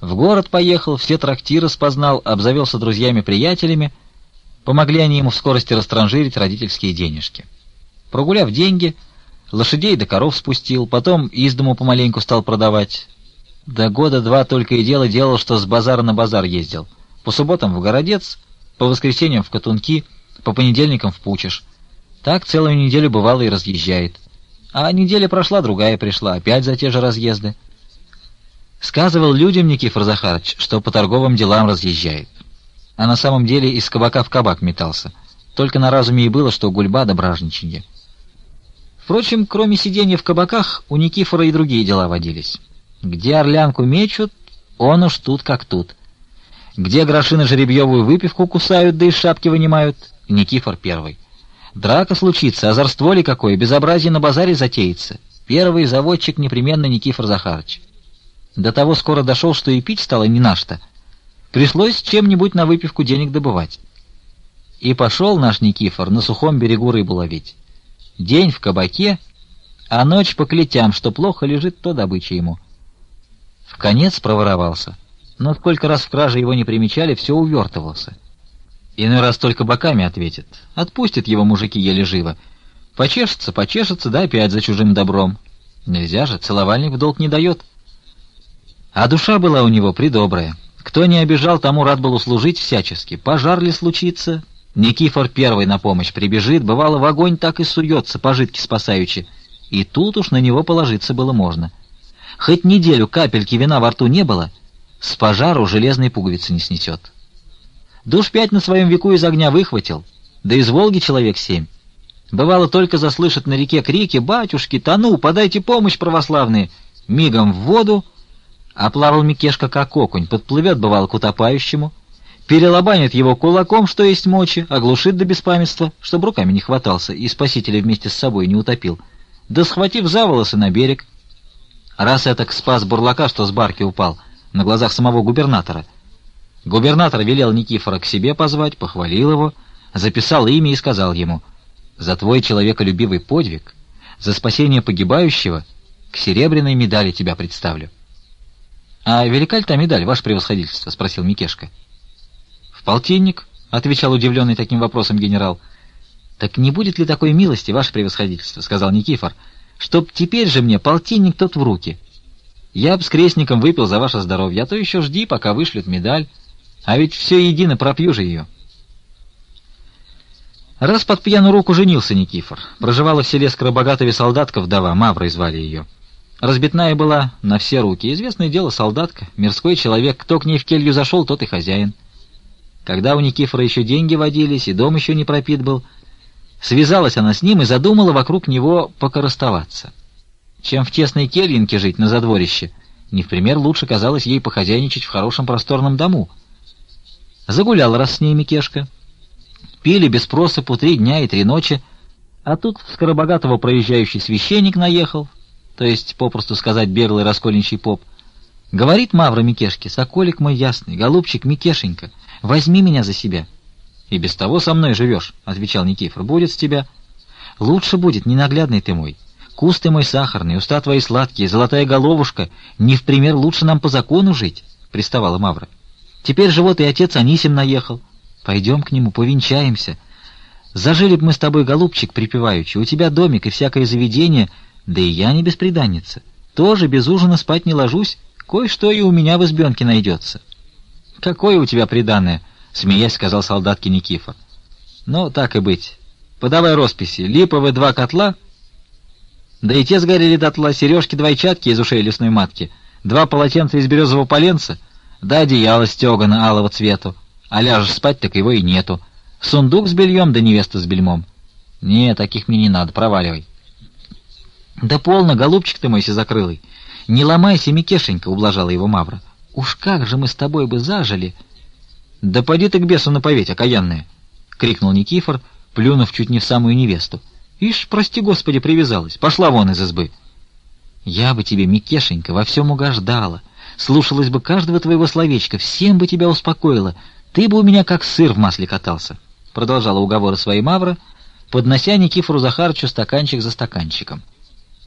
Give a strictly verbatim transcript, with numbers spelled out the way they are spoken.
В город поехал, все трактиры спознал, обзавелся друзьями-приятелями. Помогли они ему в скорости растранжирить родительские денежки. Прогуляв деньги, лошадей да коров спустил, потом из дому помаленьку стал продавать. До года два только и дело делал, что с базара на базар ездил. По субботам в Городец, по воскресеньям в Катунки, по понедельникам в Пучеж. Так целую неделю бывало и разъезжает. А неделя прошла, другая пришла, опять за те же разъезды. Сказывал людям Никифор Захарыч, что по торговым делам разъезжает. А на самом деле из кабака в кабак метался. Только на разуме и было, что гульба да бражничанье. Впрочем, кроме сидения в кабаках, у Никифора и другие дела водились. Где орлянку мечут, он уж тут как тут. Где гроши на жеребьевую выпивку кусают, да из шапки вынимают, Никифор первый. Драка случится, озорство ли какое, безобразие на базаре затеется. Первый заводчик непременно Никифор Захарыч. До того скоро дошел, что и пить стало не на что. Пришлось чем-нибудь на выпивку денег добывать. И пошел наш Никифор на сухом берегу рыбу ловить. День в кабаке, а ночь по клетям, что плохо лежит, то добыча ему. Вконец проворовался, но сколько раз в краже его не примечали, все увертывался. Иной раз только боками ответит. Отпустят его мужики еле живо. Почешется, почешется, да опять за чужим добром. Нельзя же, целовальник в долг не дает. А душа была у него придобрая. Кто не обижал, тому рад был услужить всячески. Пожар ли случится, Никифор первый на помощь прибежит, бывало, в огонь так и суется, пожитки спасаючи. И тут уж на него положиться было можно. Хоть неделю капельки вина во рту не было, с пожару железной пуговицы не снесет. Душ пять на своем веку из огня выхватил, да из Волги человек семь. Бывало, только заслышат на реке крики: «Батюшки, тону, подайте помощь, православные!» Мигом в воду, а плавал Микешка как окунь, подплывет, бывало, к утопающему, перелобанит его кулаком, что есть мочи, оглушит до беспамятства, чтобы руками не хватался и спасителя вместе с собой не утопил, да схватив за волосы на берег. Раз этак спас бурлака, что с барки упал, на глазах самого губернатора. Губернатор велел Никифора к себе позвать, похвалил его, записал имя и сказал ему: «За твой человеколюбивый подвиг, за спасение погибающего, к серебряной медали тебя представлю». «А велика ли та медаль, ваше превосходительство?» — спросил Микешка. «В полтинник», — отвечал удивленный таким вопросом генерал. «Так не будет ли такой милости, ваше превосходительство?» — сказал Никифор, — «чтоб теперь же мне полтинник тот в руки. Я б с крестником выпил за ваше здоровье, а то еще жди, пока вышлют медаль, а ведь все едино пропью же ее». Раз под пьяную руку женился Никифор. Проживала в селе Скоробогатове солдатка вдова, Маврой звали ее. Разбитная была на все руки. Известное дело, солдатка, мирской человек, кто к ней в келью зашел, тот и хозяин. Когда у Никифора еще деньги водились, и дом еще не пропит был, связалась она с ним и задумала вокруг него покоростоваться. Чем в тесной кельинке жить на задворище, не в пример лучше казалось ей похозяйничать в хорошем просторном дому. Загулял раз с ней Микешка. Пили без просыпу три дня и три ночи, а тут в Скоробогатого проезжающий священник наехал, то есть, попросту сказать, беглый раскольничий поп. Говорит Мавра Микешке: «Соколик мой ясный, голубчик Микешенька, возьми меня за себя». «И без того со мной живешь», — отвечал Никифор, — «будет с тебя». «Лучше будет, ненаглядный ты мой. Куст ты мой сахарный, уста твои сладкие, золотая головушка, не в пример лучше нам по закону жить», — приставала Мавра. «Теперь же вот и отец Анисим наехал. Пойдем к нему, повенчаемся. Зажили б мы с тобой, голубчик припеваючи, у тебя домик и всякое заведение, да и я не бесприданница. Тоже без ужина спать не ложусь, кое-что и у меня в избенке найдется». «Какое у тебя приданое?» — смеясь сказал солдатке Никифор. «Ну, так и быть. Подавай росписи. Липовые два котла, да и те сгорели дотла, сережки-двойчатки из ушей лесной матки, два полотенца из березового поленца, да одеяло стегано алого цвету. А ляжешь спать, так его и нету. Сундук с бельем, да невеста с бельмом. Не, таких мне не надо, проваливай». «Да полно, голубчик ты мой сизокрылый. Не ломайся, Микешенька», — ублажала его Мавра. «Уж как же мы с тобой бы зажили!» «Да поди ты к бесу наповедь, окаянная!» — крикнул Никифор, плюнув чуть не в самую невесту. «Ишь, прости господи, привязалась. Пошла вон из избы». «Я бы тебе, Микешенька, во всем угождала, слушалась бы каждого твоего словечка, всем бы тебя успокоила. Ты бы у меня как сыр в масле катался», — продолжала уговоры своей Мавра, поднося Никифору Захарычу стаканчик за стаканчиком.